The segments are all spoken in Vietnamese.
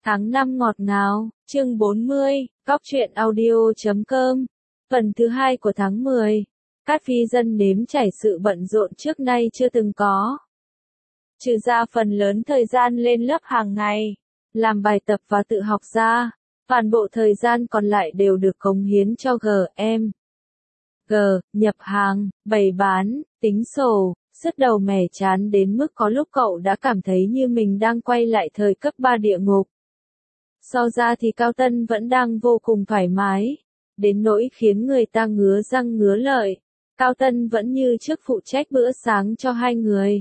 Tháng 5 ngọt ngào, chương 40, góc truyện audio.com, phần thứ 2 của tháng 10. Cát Phi Dân nếm trải sự bận rộn trước nay chưa từng có. Trừ ra phần lớn thời gian lên lớp hàng ngày, làm bài tập và tự học ra, toàn bộ thời gian còn lại đều được cống hiến cho GM. Nhập hàng, bày bán, tính sổ, sứt đầu mẻ chán đến mức có lúc cậu đã cảm thấy như mình đang quay lại thời cấp 3 địa ngục. So ra thì Cao Tân vẫn đang vô cùng thoải mái, đến nỗi khiến người ta ngứa răng ngứa lợi. Cao Tân vẫn như trước phụ trách bữa sáng cho hai người.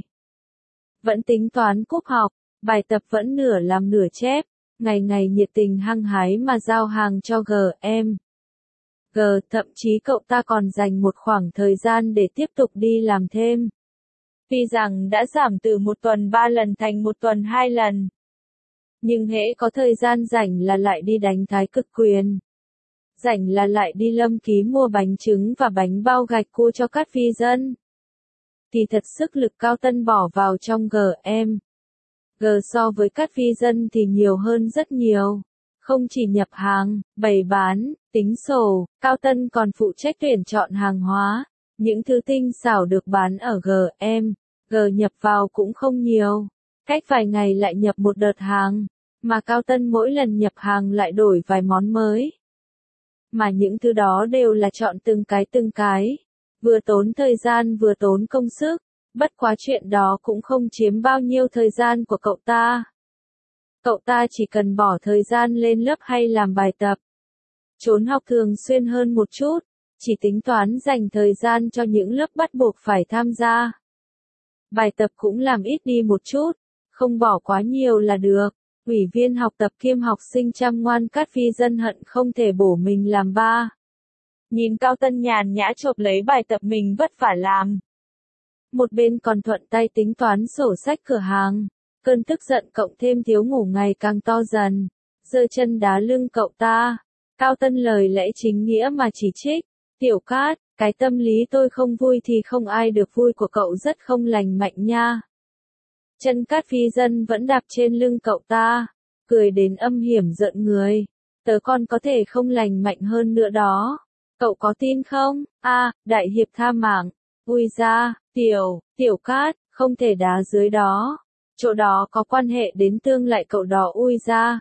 Vẫn tính toán cúp học, bài tập vẫn nửa làm nửa chép, ngày ngày nhiệt tình hăng hái mà giao hàng cho GM. Thậm chí cậu ta còn dành một khoảng thời gian để tiếp tục đi làm thêm. Tuy rằng đã giảm từ một tuần 3 lần thành một tuần 2 lần. Nhưng hễ có thời gian rảnh là lại đi đánh thái cực quyền. Rảnh là lại đi Lâm Ký mua bánh trứng và bánh bao gạch cua cho Cát Phi Dân. Thì thật sức lực Cao Tân bỏ vào trong GM. So với Cát Phi Dân thì nhiều hơn rất nhiều. Không chỉ nhập hàng, bày bán, tính sổ, Cao Tân còn phụ trách tuyển chọn hàng hóa. Những thứ tinh xảo được bán ở GM, nhập vào cũng không nhiều. Cách vài ngày lại nhập một đợt hàng, mà Cao Tân mỗi lần nhập hàng lại đổi vài món mới. Mà những thứ đó đều là chọn từng cái, vừa tốn thời gian vừa tốn công sức, bất quá chuyện đó cũng không chiếm bao nhiêu thời gian của cậu ta. Cậu ta chỉ cần bỏ thời gian lên lớp hay làm bài tập, trốn học thường xuyên hơn một chút, chỉ tính toán dành thời gian cho những lớp bắt buộc phải tham gia. Bài tập cũng làm ít đi một chút, không bỏ quá nhiều là được. Ủy viên học tập kiêm học sinh chăm ngoan Cát Phi Dân hận không thể bổ mình làm ba. Nhìn Cao Tân nhàn nhã chộp lấy bài tập mình vất vả làm. Một bên còn thuận tay tính toán sổ sách cửa hàng. Cơn tức giận cộng thêm thiếu ngủ ngày càng to dần. Giơ chân đá lưng cậu ta. Cao Tân lời lẽ chính nghĩa mà chỉ trích. Tiểu Cát, cái tâm lý tôi không vui thì không ai được vui của cậu rất không lành mạnh nha. Chân Cát Phi Dân vẫn đạp trên lưng cậu ta, cười đến âm hiểm giận người. Tớ con có thể không lành mạnh hơn nữa đó. Cậu có tin không? Đại hiệp tha mạng. Ui ra, tiểu Cát, không thể đá dưới đó. Chỗ đó có quan hệ đến tương lại cậu đó ui ra.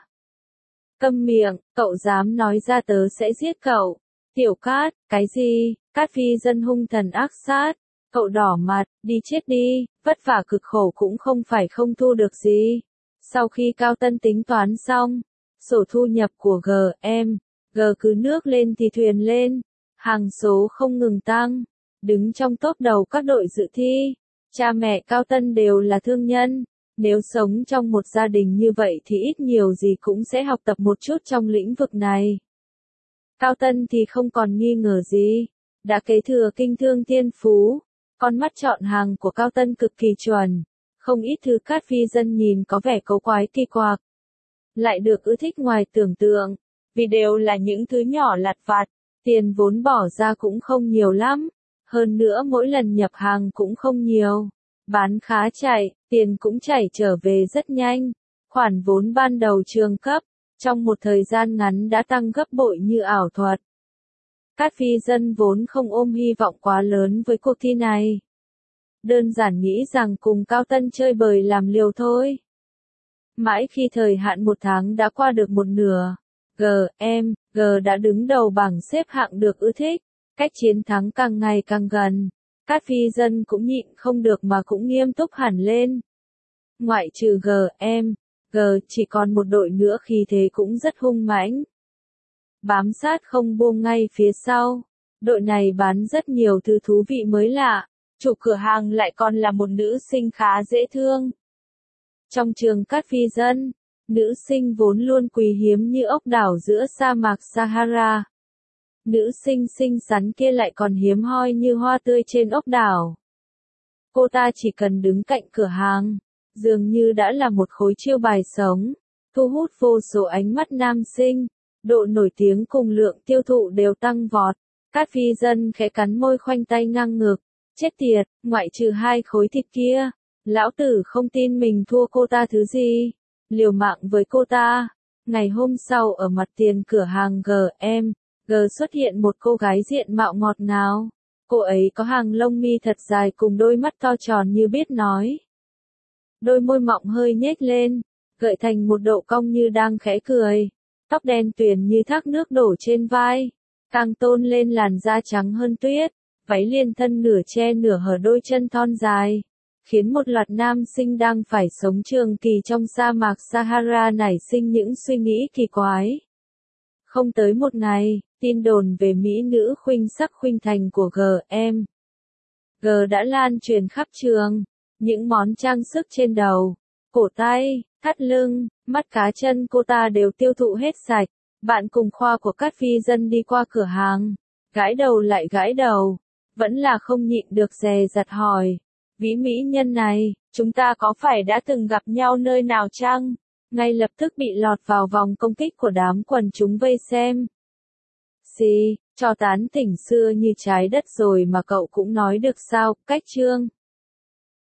Câm miệng, cậu dám nói ra tớ sẽ giết cậu. Tiểu Cát, cái gì? Cát Phi Dân hung thần ác sát. Cậu đỏ mặt, đi chết đi, vất vả cực khổ cũng không phải không thu được gì. Sau khi Cao Tân tính toán xong, sổ thu nhập của GM, cứ nước lên thì thuyền lên, hàng số không ngừng tăng, đứng trong top đầu các đội dự thi. Cha mẹ Cao Tân đều là thương nhân, nếu sống trong một gia đình như vậy thì ít nhiều gì cũng sẽ học tập một chút trong lĩnh vực này. Cao Tân thì không còn nghi ngờ gì, đã kế thừa kinh thương thiên phú. Con mắt chọn hàng của Cao Tân cực kỳ chuẩn, không ít thứ Cát Phi Dân nhìn có vẻ cấu quái kỳ quặc, lại được ưa thích ngoài tưởng tượng, vì đều là những thứ nhỏ lặt vặt, tiền vốn bỏ ra cũng không nhiều lắm, hơn nữa mỗi lần nhập hàng cũng không nhiều, bán khá chạy, tiền cũng chảy trở về rất nhanh, khoản vốn ban đầu trường cấp, trong một thời gian ngắn đã tăng gấp bội như ảo thuật. Cát Phi Dân vốn không ôm hy vọng quá lớn với cuộc thi này. Đơn giản nghĩ rằng cùng Cao Tân chơi bời làm liều thôi. Mãi khi thời hạn một tháng đã qua được một nửa, GM đã đứng đầu bảng xếp hạng được ưa thích, cách chiến thắng càng ngày càng gần. Cát Phi Dân cũng nhịn không được mà cũng nghiêm túc hẳn lên. Ngoại trừ GM, chỉ còn một đội nữa khí thế cũng rất hung mãnh. Bám sát không buông ngay phía sau, đội này bán rất nhiều thứ thú vị mới lạ, chủ cửa hàng lại còn là một nữ sinh khá dễ thương. Trong trường Cát Phi Dân, nữ sinh vốn luôn quý hiếm như ốc đảo giữa sa mạc Sahara. Nữ sinh xinh xắn kia lại còn hiếm hoi như hoa tươi trên ốc đảo. Cô ta chỉ cần đứng cạnh cửa hàng, dường như đã là một khối chiêu bài sống, thu hút vô số ánh mắt nam sinh. Độ nổi tiếng cùng lượng tiêu thụ đều tăng vọt. Cát Phi Dân khẽ cắn môi khoanh tay ngang ngực. Chết tiệt, ngoại trừ 2 khối thịt kia. Lão tử không tin mình thua cô ta thứ gì. Liều mạng với cô ta. Ngày hôm sau ở mặt tiền cửa hàng G xuất hiện một cô gái diện mạo ngọt ngào. Cô ấy có hàng lông mi thật dài cùng đôi mắt to tròn như biết nói. Đôi môi mọng hơi nhếch lên, gợi thành một độ cong như đang khẽ cười. Tóc đen tuyền như thác nước đổ trên vai, càng tôn lên làn da trắng hơn tuyết. Váy liền thân nửa che nửa hở đôi chân thon dài, khiến một loạt nam sinh đang phải sống trường kỳ trong sa mạc Sahara nảy sinh những suy nghĩ kỳ quái. Không tới một ngày, tin đồn về mỹ nữ khuynh sắc khuynh thành của G đã lan truyền khắp trường. Những món trang sức trên đầu, cổ tay, thắt lưng, mắt cá chân cô ta đều tiêu thụ hết sạch. Bạn cùng khoa của các phi dân đi qua cửa hàng, gãi đầu lại gãi đầu, vẫn là không nhịn được dè dặt hỏi. Vị mỹ nhân này, chúng ta có phải đã từng gặp nhau nơi nào chăng? Ngay lập tức bị lọt vào vòng công kích của đám quần chúng vây xem. Xì, cho tán tỉnh xưa như trái đất rồi mà cậu cũng nói được sao, cách chương.